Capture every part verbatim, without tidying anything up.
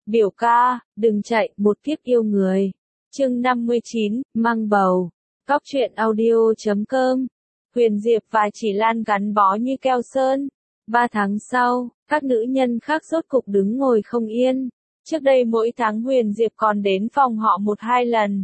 Biểu ca, đừng chạy, một kiếp yêu người. Chương năm mươi chín, mang bầu. Góc truyện audio chấm com. Huyền Diệp và Chỉ Lan gắn bó như keo sơn. Ba tháng sau, các nữ nhân khác rốt cục đứng ngồi không yên. Trước đây mỗi tháng Huyền Diệp còn đến phòng họ một hai lần.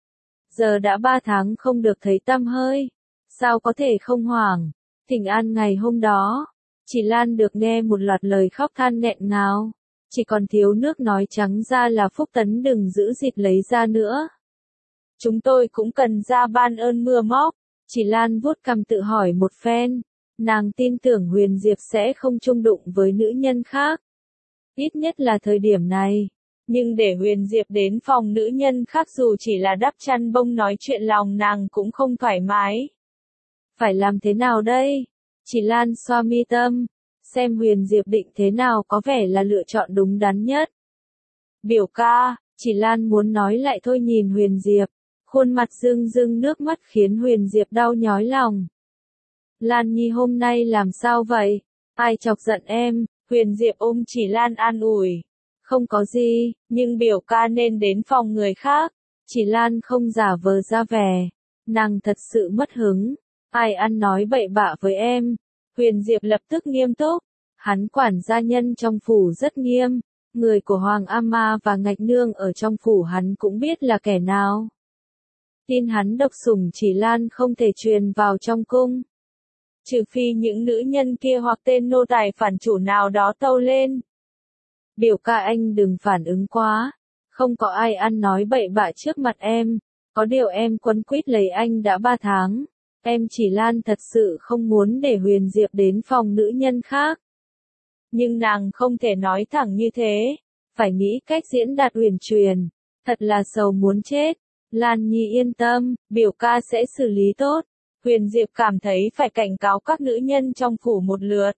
Giờ đã ba tháng không được thấy tăm hơi. Sao có thể không hoảng? Thỉnh an ngày hôm đó, Chỉ Lan được nghe một loạt lời khóc than nghẹn ngào. Chỉ còn thiếu nước nói trắng ra là Phúc Tấn đừng giữ dịt lấy ra nữa. Chúng tôi cũng cần ra ban ơn mưa móc. Chỉ Lan vuốt cằm tự hỏi một phen. Nàng tin tưởng Huyền Diệp sẽ không chung đụng với nữ nhân khác. Ít nhất là thời điểm này. Nhưng để Huyền Diệp đến phòng nữ nhân khác dù chỉ là đắp chăn bông nói chuyện lòng nàng cũng không thoải mái. Phải làm thế nào đây? Chỉ Lan xoa mi tâm. Xem Huyền Diệp định thế nào có vẻ là lựa chọn đúng đắn nhất. Biểu ca, Chỉ Lan muốn nói lại thôi nhìn Huyền Diệp. Khuôn mặt rưng rưng nước mắt khiến Huyền Diệp đau nhói lòng. Lan Nhi hôm nay làm sao vậy? Ai chọc giận em? Huyền Diệp ôm Chỉ Lan an ủi. Không có gì, nhưng biểu ca nên đến phòng người khác. Chỉ Lan không giả vờ ra vẻ. Nàng thật sự mất hứng. Ai ăn nói bậy bạ với em? Huyền Diệp lập tức nghiêm túc. Hắn quản gia nhân trong phủ rất nghiêm. Người của Hoàng Ama và Ngạch Nương ở trong phủ hắn cũng biết là kẻ nào. Tin hắn độc sủng Chỉ Lan không thể truyền vào trong cung. Trừ phi những nữ nhân kia hoặc tên nô tài phản chủ nào đó tâu lên. Biểu ca anh đừng phản ứng quá. Không có ai ăn nói bậy bạ trước mặt em. Có điều em quấn quýt lấy anh đã ba tháng. Em Chỉ Lan thật sự không muốn để Huyền Diệp đến phòng nữ nhân khác. Nhưng nàng không thể nói thẳng như thế. Phải nghĩ cách diễn đạt huyền truyền. Thật là sầu muốn chết. Lan Nhi yên tâm, biểu ca sẽ xử lý tốt. Huyền Diệp cảm thấy phải cảnh cáo các nữ nhân trong phủ một lượt.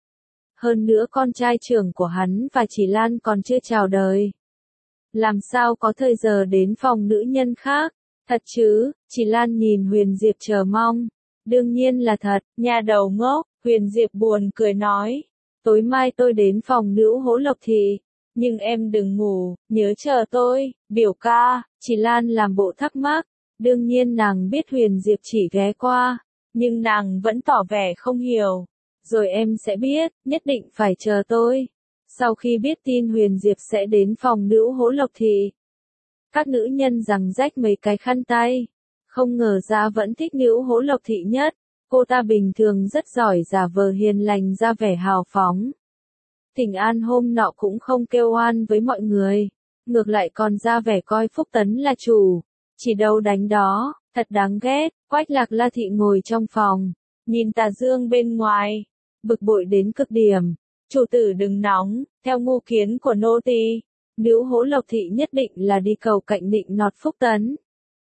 Hơn nữa con trai trưởng của hắn và Chỉ Lan còn chưa chào đời. Làm sao có thời giờ đến phòng nữ nhân khác? Thật chứ? Chỉ Lan nhìn Huyền Diệp chờ mong. Đương nhiên là thật, nhà đầu ngốc. Huyền Diệp buồn cười nói. Tối mai tôi đến phòng nữ Hỗ Lộc Thị. Nhưng em đừng ngủ, nhớ chờ tôi. Biểu ca. Chỉ Lan làm bộ thắc mắc. Đương nhiên nàng biết Huyền Diệp chỉ ghé qua. Nhưng nàng vẫn tỏ vẻ không hiểu. Rồi em sẽ biết, nhất định phải chờ tôi. Sau khi biết tin Huyền Diệp sẽ đến phòng nữ Hỗ Lộc Thị. Các nữ nhân giằng rách mấy cái khăn tay. Không ngờ ra vẫn thích nữ Hỗ Lộc Thị nhất. Cô ta bình thường rất giỏi giả vờ hiền lành ra vẻ hào phóng. Thỉnh an hôm nọ cũng không kêu oan với mọi người. Ngược lại còn ra vẻ coi Phúc Tấn là chủ. Chỉ đâu đánh đó, thật đáng ghét. Quách Lạc La Thị ngồi trong phòng. Nhìn tà dương bên ngoài. Bực bội đến cực điểm. Chủ tử đừng nóng, theo ngu kiến của nô tỳ. Nữ Hỗ Lộc Thị nhất định là đi cầu cạnh nịnh nọt Phúc Tấn.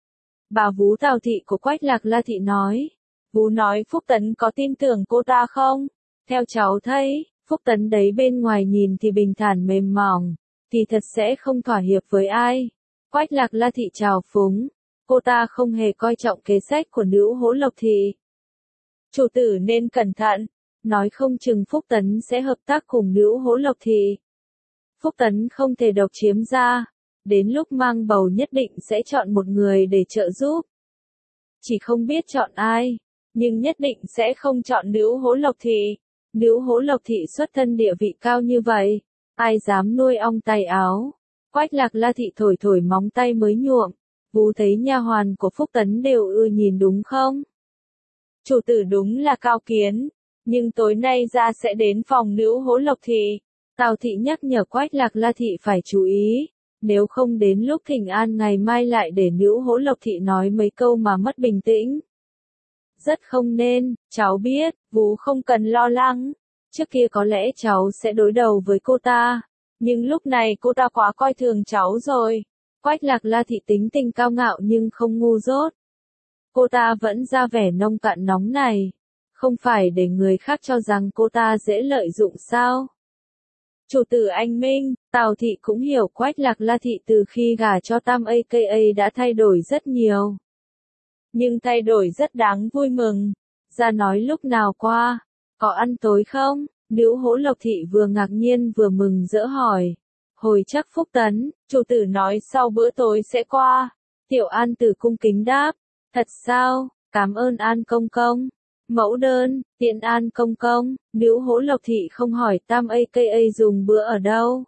Bà vú Tào Thị của Quách Lạc La Thị nói. Vú nói Phúc Tấn có tin tưởng cô ta không? Theo cháu thấy, Phúc Tấn đấy bên ngoài nhìn thì bình thản mềm mỏng, thì thật sẽ không thỏa hiệp với ai. Quách Lạc La Thị trào phúng. Cô ta không hề coi trọng kế sách của nữ Hỗ Lộc Thị. Chủ tử nên cẩn thận. Nói không chừng Phúc Tấn sẽ hợp tác cùng nữ Hỗ Lộc Thị. Phúc Tấn không thể độc chiếm ra. Đến lúc mang bầu nhất định sẽ chọn một người để trợ giúp. Chỉ không biết chọn ai. Nhưng nhất định sẽ không chọn nữ Hỗ Lộc Thị. Nữ Hỗ Lộc Thị xuất thân địa vị cao như vậy. Ai dám nuôi ong tay áo. Quách Lạc La Thị thổi thổi móng tay mới nhuộm. Vú thấy nha hoàn của Phúc Tấn đều ưa nhìn đúng không? Chủ tử đúng là cao kiến. Nhưng tối nay ra sẽ đến phòng nữ Hỗ Lộc Thị. Tào Thị nhắc nhở Quách Lạc La Thị phải chú ý. Nếu không đến lúc thỉnh an ngày mai lại để nữ Hỗ Lộc Thị nói mấy câu mà mất bình tĩnh. Rất không nên, cháu biết, vú không cần lo lắng. Trước kia có lẽ cháu sẽ đối đầu với cô ta. Nhưng lúc này cô ta quá coi thường cháu rồi. Quách Lạc La Thị tính tình cao ngạo nhưng không ngu dốt. Cô ta vẫn ra vẻ nông cạn nóng này. Không phải để người khác cho rằng cô ta dễ lợi dụng sao? Chủ tử anh Minh, Tào Thị cũng hiểu Quách Lạc La Thị từ khi gả cho Tam a ca a đã thay đổi rất nhiều. Nhưng thay đổi rất đáng vui mừng. Ra nói lúc nào qua, có ăn tối không? Nữ Hỗ Lộc Thị vừa ngạc nhiên vừa mừng rỡ hỏi. Hồi chắc Phúc Tấn, chủ tử nói sau bữa tối sẽ qua. Tiểu An Tử cung kính đáp, thật sao, cảm ơn An công công. Mẫu đơn, tiện An công công, Nữ Hỗ Lộc Thị không hỏi Tam a ca a dùng bữa ở đâu.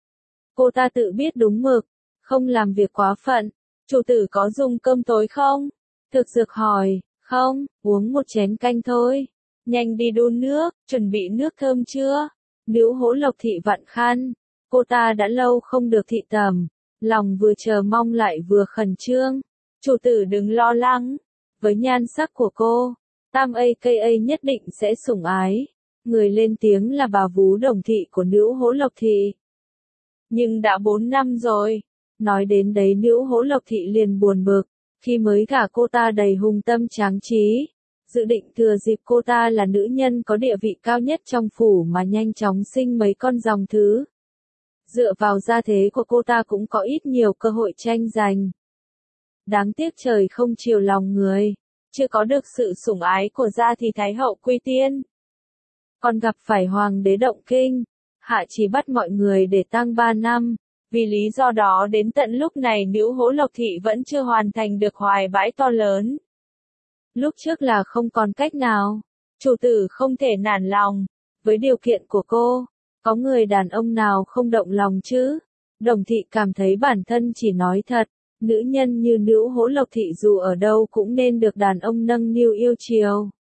Cô ta tự biết đúng mực, không làm việc quá phận. Chủ tử có dùng cơm tối không? Thực dược hỏi, không, uống một chén canh thôi. Nhanh đi đun nước, chuẩn bị nước thơm chưa? Nữ Hỗ Lộc Thị vặn khăn. Cô ta đã lâu không được thị tầm, lòng vừa chờ mong lại vừa khẩn trương. Chủ tử đừng lo lắng, với nhan sắc của cô, Tam a ca a nhất định sẽ sủng ái. Người lên tiếng là bà vú Đồng Thị của Nữ Hỗ Lộc Thị. Nhưng đã bốn năm rồi, nói đến đấy Nữ Hỗ Lộc Thị liền buồn bực, khi mới gả cô ta đầy hùng tâm tráng trí, dự định thừa dịp cô ta là nữ nhân có địa vị cao nhất trong phủ mà nhanh chóng sinh mấy con dòng thứ. Dựa vào gia thế của cô ta cũng có ít nhiều cơ hội tranh giành. Đáng tiếc trời không chiều lòng người, chưa có được sự sủng ái của gia thì Thái hậu quy tiên. Còn gặp phải Hoàng đế động kinh, hạ chỉ bắt mọi người để tang ba năm, vì lý do đó đến tận lúc này Nữ Hỗ Lộc Thị vẫn chưa hoàn thành được hoài bãi to lớn. Lúc trước là không còn cách nào, chủ tử không thể nản lòng, với điều kiện của cô. Có người đàn ông nào không động lòng chứ? Đồng Thị cảm thấy bản thân chỉ nói thật, nữ nhân như Nữ Hỗ Lộc Thị dù ở đâu cũng nên được đàn ông nâng niu yêu chiều.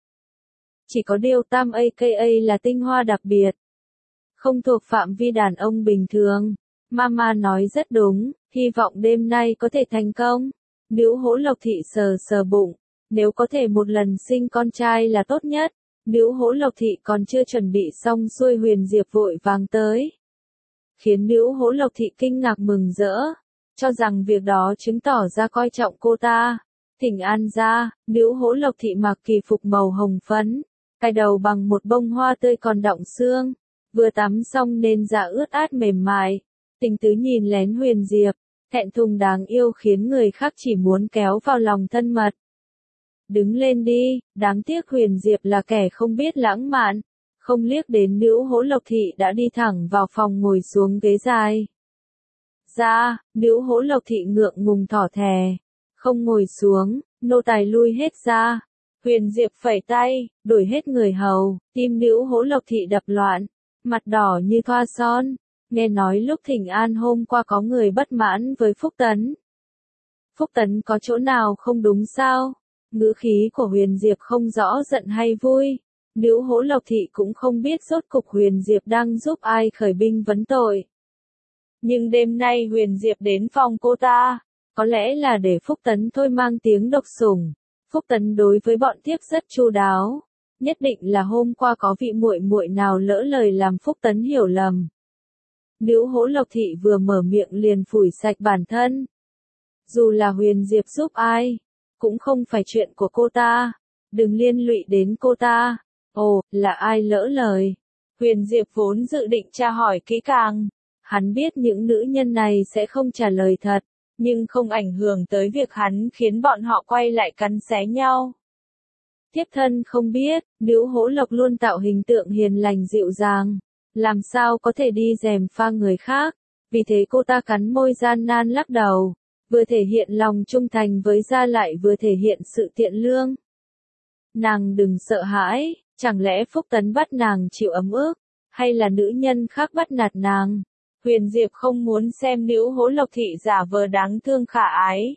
Chỉ có điều Tam a ca a là tinh hoa đặc biệt, không thuộc phạm vi đàn ông bình thường. Mama nói rất đúng, hy vọng đêm nay có thể thành công. Nữ Hỗ Lộc Thị sờ sờ bụng, nếu có thể một lần sinh con trai là tốt nhất. Nữ Hỗ Lộc Thị còn chưa chuẩn bị xong xuôi Huyền Diệp vội vàng tới, khiến Nữ Hỗ Lộc Thị kinh ngạc mừng rỡ, cho rằng việc đó chứng tỏ ra coi trọng cô ta. Thỉnh an ra, Nữ Hỗ Lộc Thị mặc kỳ phục màu hồng phấn, cài đầu bằng một bông hoa tươi còn đọng xương, vừa tắm xong nên da ướt át mềm mại, tình tứ nhìn lén Huyền Diệp, thẹn thùng đáng yêu khiến người khác chỉ muốn kéo vào lòng thân mật. Đứng lên đi, đáng tiếc Huyền Diệp là kẻ không biết lãng mạn, không liếc đến Nữ Hỗ Lộc Thị đã đi thẳng vào phòng ngồi xuống ghế dài. Ra, Nữ Hỗ Lộc Thị ngượng ngùng thỏ thè, không ngồi xuống, nô tài lui hết ra. Huyền Diệp phẩy tay, đuổi hết người hầu, tim Nữ Hỗ Lộc Thị đập loạn, mặt đỏ như thoa son. Nghe nói lúc thỉnh an hôm qua có người bất mãn với Phúc Tấn. Phúc Tấn có chỗ nào không đúng sao? Ngữ khí của Huyền Diệp không rõ giận hay vui. Nữ Hỗ Lộc Thị cũng không biết rốt cục Huyền Diệp đang giúp ai khởi binh vấn tội. Nhưng đêm nay Huyền Diệp đến phòng cô ta, có lẽ là để Phúc Tấn thôi mang tiếng độc sủng. Phúc Tấn đối với bọn thiếp rất chu đáo, nhất định là hôm qua có vị muội muội nào lỡ lời làm Phúc Tấn hiểu lầm. Nữ Hỗ Lộc Thị vừa mở miệng liền phủi sạch bản thân. Dù là Huyền Diệp giúp ai, cũng không phải chuyện của cô ta, đừng liên lụy đến cô ta. Ồ, là ai lỡ lời? Huyền Diệp vốn dự định tra hỏi kỹ càng, hắn biết những nữ nhân này sẽ không trả lời thật, nhưng không ảnh hưởng tới việc hắn khiến bọn họ quay lại cắn xé nhau. Thiếp thân không biết, Nữ Hỗ Lộc luôn tạo hình tượng hiền lành dịu dàng, làm sao có thể đi gièm pha người khác, vì thế cô ta cắn môi gian nan lắc đầu, vừa thể hiện lòng trung thành với gia lại vừa thể hiện sự thiện lương. Nàng đừng sợ hãi, chẳng lẽ Phúc Tấn bắt nàng chịu ấm ức, hay là nữ nhân khác bắt nạt nàng? Huyền Diệp không muốn xem Nữ Hỗ Lộc Thị giả vờ đáng thương khả ái,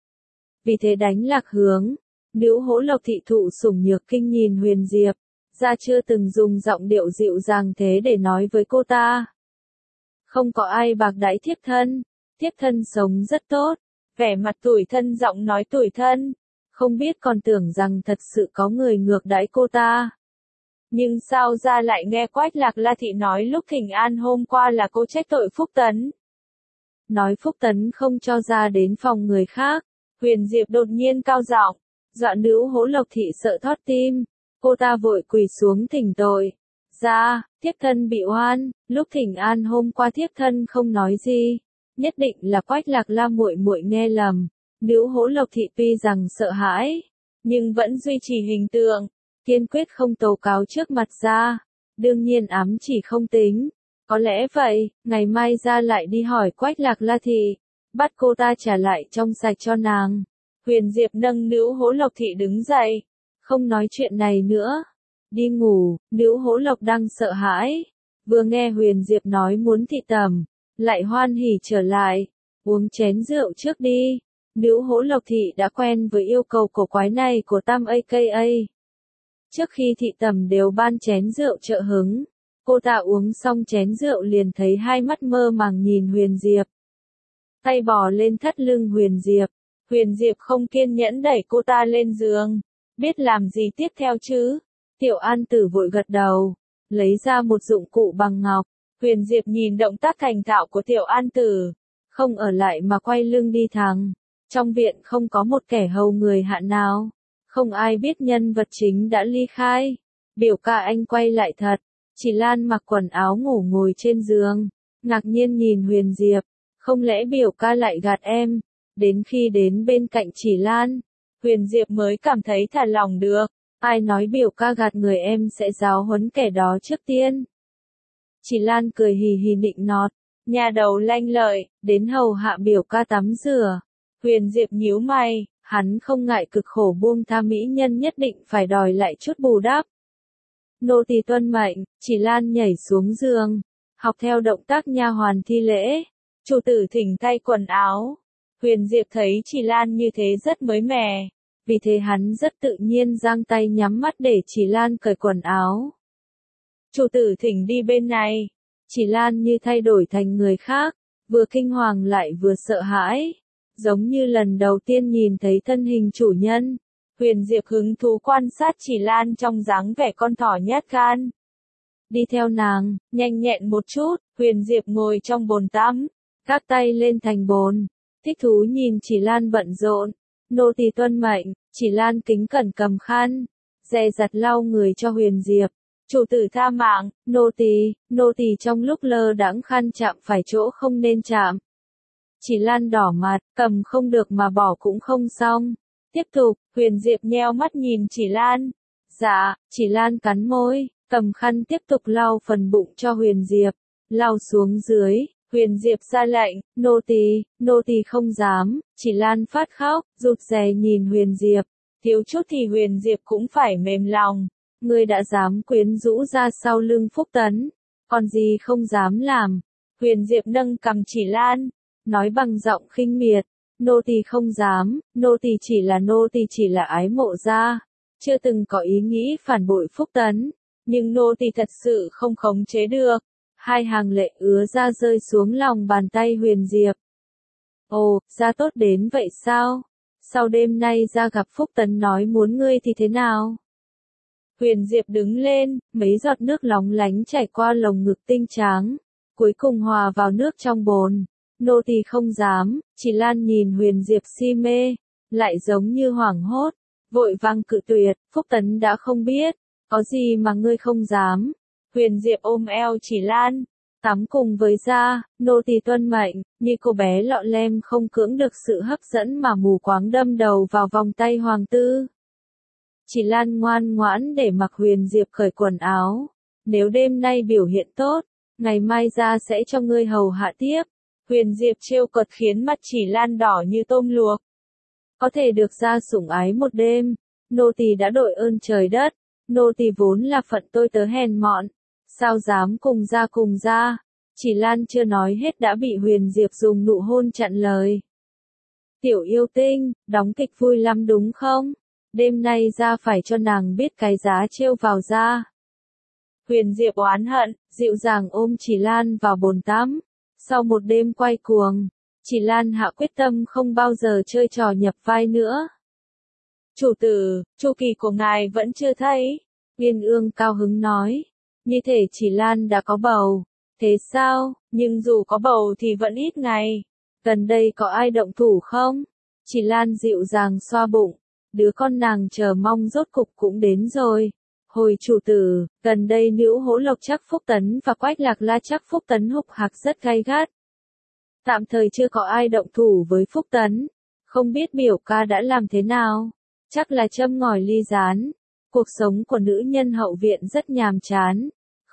vì thế đánh lạc hướng. Nữ Hỗ Lộc Thị thụ sủng nhược kinh nhìn Huyền Diệp, ra chưa từng dùng giọng điệu dịu dàng thế để nói với cô ta. Không có ai bạc đãi thiếp thân, thiếp thân sống rất tốt, vẻ mặt tủi thân giọng nói tủi thân, không biết còn tưởng rằng thật sự có người ngược đãi cô ta. Nhưng sao ra lại nghe Quách Lạc La Thị nói lúc thỉnh an hôm qua là cô trách tội Phúc Tấn. Nói Phúc Tấn không cho ra đến phòng người khác, Huyền Diệp đột nhiên cao giọng, dọa Nữ Hỗ Lộc Thị sợ thót tim, cô ta vội quỳ xuống thỉnh tội. Ra, thiếp thân bị oan, lúc thỉnh an hôm qua thiếp thân không nói gì, nhất định là Quách Lạc La muội muội nghe lầm. Nữ Hỗ Lộc Thị tuy rằng sợ hãi, nhưng vẫn duy trì hình tượng, kiên quyết không tố cáo trước mặt ra, đương nhiên ám chỉ không tính, Có lẽ vậy, ngày mai ra lại đi hỏi Quách Lạc La Thị, bắt cô ta trả lại trong sạch cho nàng. Huyền Diệp nâng Nữ Hỗ Lộc Thị đứng dậy, không nói chuyện này nữa. Đi ngủ, Nữ Hỗ Lộc đang sợ hãi. Vừa nghe Huyền Diệp nói muốn thị tẩm, lại hoan hỉ trở lại. Uống chén rượu trước đi. Nữ Hỗ Lộc Thị đã quen với yêu cầu cổ quái này của Tam a ca a. Trước khi thị tẩm đều ban chén rượu trợ hứng. Cô ta uống xong chén rượu liền thấy hai mắt mơ màng nhìn Huyền Diệp. Tay bò lên thắt lưng Huyền Diệp. Huyền Diệp không kiên nhẫn đẩy cô ta lên giường. Biết làm gì tiếp theo chứ? Tiểu An Tử vội gật đầu. Lấy ra một dụng cụ bằng ngọc. Huyền Diệp nhìn động tác thành thạo của Tiểu An Tử. Không ở lại mà quay lưng đi thẳng. Trong viện không có một kẻ hầu người hạ nào. Không ai biết nhân vật chính đã ly khai. Biểu ca anh quay lại thật. Chỉ Lan mặc quần áo ngủ ngồi trên giường. Ngạc nhiên nhìn Huyền Diệp. Không lẽ biểu ca lại gạt em? Đến khi đến bên cạnh Chỉ Lan, Huyền Diệp mới cảm thấy thả lòng được. Ai nói biểu ca gạt người em sẽ giáo huấn kẻ đó trước tiên. Chỉ Lan cười hì hì nịnh nọt. Nhà đầu lanh lợi, đến hầu hạ biểu ca tắm rửa. Huyền Diệp nhíu mày, hắn không ngại cực khổ buông tha mỹ nhân nhất định phải đòi lại chút bù đắp. Nô tỳ tuân mệnh. Chỉ Lan nhảy xuống giường, học theo động tác nha hoàn thi lễ. Chủ tử thỉnh thay quần áo. Huyền Diệp thấy Chỉ Lan như thế rất mới mẻ, vì thế hắn rất tự nhiên giang tay nhắm mắt để Chỉ Lan cởi quần áo. Chủ tử thỉnh đi bên này. Chỉ Lan như thay đổi thành người khác, vừa kinh hoàng lại vừa sợ hãi, giống như lần đầu tiên nhìn thấy thân hình chủ nhân. Huyền Diệp hứng thú quan sát Chỉ Lan trong dáng vẻ con thỏ nhát gan. Đi theo nàng, nhanh nhẹn một chút. Huyền Diệp ngồi trong bồn tắm, các tay lên thành bồn, thích thú nhìn Chỉ Lan bận rộn. Nô tỳ tuân mệnh. Chỉ Lan kính cẩn cầm khăn, dè dặt lau người cho Huyền Diệp. Chủ tử tha mạng. Nô tỳ, nô tỳ trong lúc lơ đãng khăn chạm phải chỗ không nên chạm. Chỉ Lan đỏ mặt, cầm không được mà bỏ cũng không xong. Tiếp tục. Huyền Diệp nheo mắt nhìn Chỉ Lan. Dạ. Chỉ Lan cắn môi, cầm khăn tiếp tục lau phần bụng cho Huyền Diệp. Lau xuống dưới, Huyền Diệp ra lệnh, nô tỳ, nô tỳ không dám. Chỉ Lan phát khóc, rụt rè nhìn Huyền Diệp. Thiếu chút thì Huyền Diệp cũng phải mềm lòng. Ngươi đã dám quyến rũ ra sau lưng Phúc Tấn, còn gì không dám làm. Huyền Diệp nâng cằm Chỉ Lan, nói bằng giọng khinh miệt. Nô tỳ không dám, nô tỳ chỉ là nô tỳ chỉ là ái mộ gia, chưa từng có ý nghĩ phản bội Phúc Tấn, nhưng nô tỳ thật sự không khống chế được. Hai hàng lệ ứa ra rơi xuống lòng bàn tay Huyền Diệp. Ồ, gia tốt đến vậy sao? Sau đêm nay ra gặp Phúc Tấn nói muốn ngươi thì thế nào? Huyền Diệp đứng lên, mấy giọt nước lóng lánh chảy qua lồng ngực tinh tráng, cuối cùng hòa vào nước trong bồn. Nô tỳ không dám. Chỉ Lan nhìn Huyền Diệp si mê, lại giống như hoảng hốt, vội vàng cự tuyệt. Phúc Tấn đã không biết, có gì mà ngươi không dám. Huyền Diệp ôm eo Chỉ Lan, tắm cùng với gia. Nô tỳ tuân mệnh. Như cô bé lọ lem không cưỡng được sự hấp dẫn mà mù quáng đâm đầu vào vòng tay hoàng tư. Chỉ Lan ngoan ngoãn để mặc Huyền Diệp cởi quần áo. Nếu đêm nay biểu hiện tốt, ngày mai gia sẽ cho ngươi hầu hạ tiếp. Huyền Diệp trêu cợt khiến mặt Chỉ Lan đỏ như tôm luộc. Có thể được gia sủng ái một đêm, nô tỳ đã đội ơn trời đất. Nô tỳ vốn là phận tôi tớ hèn mọn, sao dám cùng gia cùng gia. Chỉ Lan chưa nói hết đã bị Huyền Diệp dùng nụ hôn chặn lời. Tiểu yêu tinh, đóng kịch vui lắm đúng không? Đêm nay gia phải cho nàng biết cái giá trêu vào gia. Huyền Diệp oán hận, dịu dàng ôm Chỉ Lan vào bồn tắm. Sau một đêm quay cuồng, Chỉ Lan hạ quyết tâm không bao giờ chơi trò nhập vai nữa. Chủ tử, chu kỳ của ngài vẫn chưa thấy. Uyên Ương cao hứng nói. Như thể Chỉ Lan đã có bầu. Thế sao? Nhưng dù có bầu thì vẫn ít ngày. Gần đây có ai động thủ không? Chỉ Lan dịu dàng xoa bụng. Đứa con nàng chờ mong rốt cục cũng đến rồi. Hồi chủ tử, gần đây Nữ Hỗ Lộc Trắc Phúc Tấn và Quách Lạc La Trắc Phúc Tấn hục hạc rất gay gắt. Tạm thời chưa có ai động thủ với Phúc Tấn. Không biết biểu ca đã làm thế nào? Chắc là châm ngòi ly gián. Cuộc sống của nữ nhân hậu viện rất nhàm chán.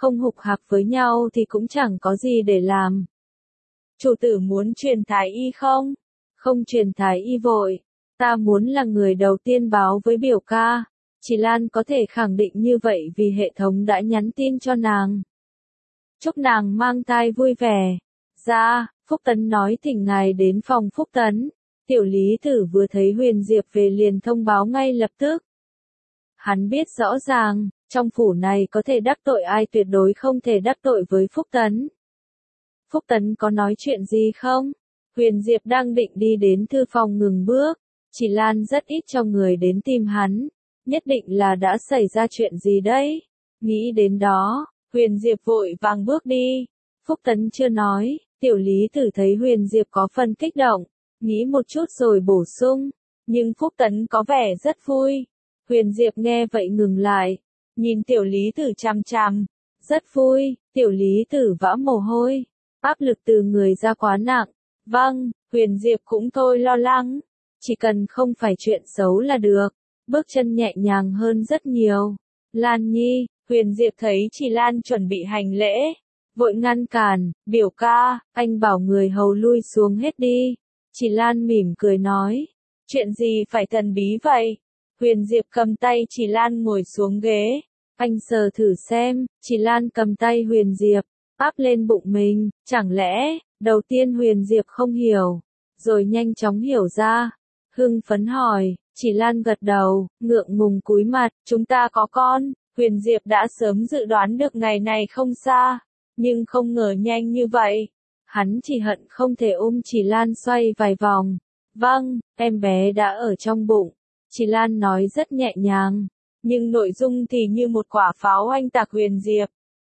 không hục hạc với nhau thì cũng chẳng có gì để làm. Chủ tử muốn truyền thái y không? Không truyền thái y vội. Ta muốn là người đầu tiên báo với biểu ca. Chỉ Lan có thể khẳng định như vậy vì hệ thống đã nhắn tin cho nàng. Chúc nàng mang thai vui vẻ. Dạ, Phúc Tấn nói thỉnh ngài đến phòng Phúc Tấn. Tiểu Lý Tử vừa thấy Huyền Diệp về liền thông báo ngay lập tức. Hắn biết rõ ràng, trong phủ này có thể đắc tội ai tuyệt đối không thể đắc tội với Phúc Tấn. Phúc Tấn có nói chuyện gì không? Huyền Diệp đang định đi đến thư phòng ngừng bước. Chỉ Lan rất ít cho người đến tìm hắn. Nhất định là đã xảy ra chuyện gì đấy. Nghĩ đến đó, Huyền Diệp vội vàng bước đi. Phúc Tấn chưa nói, Tiểu Lý Tử thấy Huyền Diệp có phần kích động. Nghĩ một chút rồi bổ sung. Nhưng Phúc Tấn có vẻ rất vui. Huyền Diệp nghe vậy ngừng lại. Nhìn Tiểu Lý Tử chằm chằm. Rất vui, Tiểu Lý Tử vã mồ hôi. Áp lực từ người ra quá nặng. Vâng, Huyền Diệp cũng thôi lo lắng. Chỉ cần không phải chuyện xấu là được. Bước chân nhẹ nhàng hơn rất nhiều. Lan Nhi, Huyền Diệp thấy Chỉ Lan chuẩn bị hành lễ. Vội ngăn cản, biểu ca, anh bảo người hầu lui xuống hết đi. Chỉ Lan mỉm cười nói. Chuyện gì phải thần bí vậy? Huyền Diệp cầm tay Chỉ Lan ngồi xuống ghế. Anh sờ thử xem, Chỉ Lan cầm tay Huyền Diệp, áp lên bụng mình, chẳng lẽ, đầu tiên Huyền Diệp không hiểu, rồi nhanh chóng hiểu ra. Hưng phấn hỏi, Chỉ Lan gật đầu, ngượng ngùng cúi mặt, chúng ta có con. Huyền Diệp đã sớm dự đoán được ngày này không xa, nhưng không ngờ nhanh như vậy. Hắn chỉ hận không thể ôm Chỉ Lan xoay vài vòng. Vâng, em bé đã ở trong bụng. Chỉ Lan nói rất nhẹ nhàng, nhưng nội dung thì như một quả pháo oanh tạc Huyền Diệp.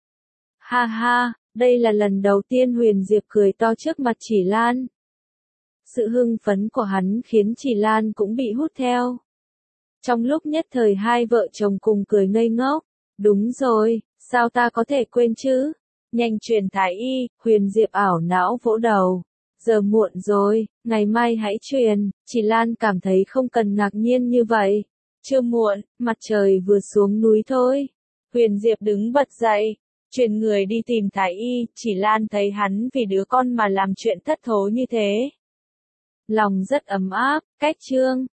Ha ha, đây là lần đầu tiên Huyền Diệp cười to trước mặt Chỉ Lan. Sự hưng phấn của hắn khiến Chỉ Lan cũng bị hút theo. Trong lúc nhất thời hai vợ chồng cùng cười ngây ngốc. Đúng rồi, sao ta có thể quên chứ? Nhanh truyền thái y, Huyền Diệp ảo não vỗ đầu. Giờ muộn rồi, ngày mai hãy truyền. Chỉ Lan cảm thấy không cần ngạc nhiên như vậy. Chưa muộn, mặt trời vừa xuống núi thôi. Huyền Diệp đứng bật dậy, truyền người đi tìm thái y. Chỉ Lan thấy hắn vì đứa con mà làm chuyện thất thố như thế. Lòng rất ấm áp, cách chương.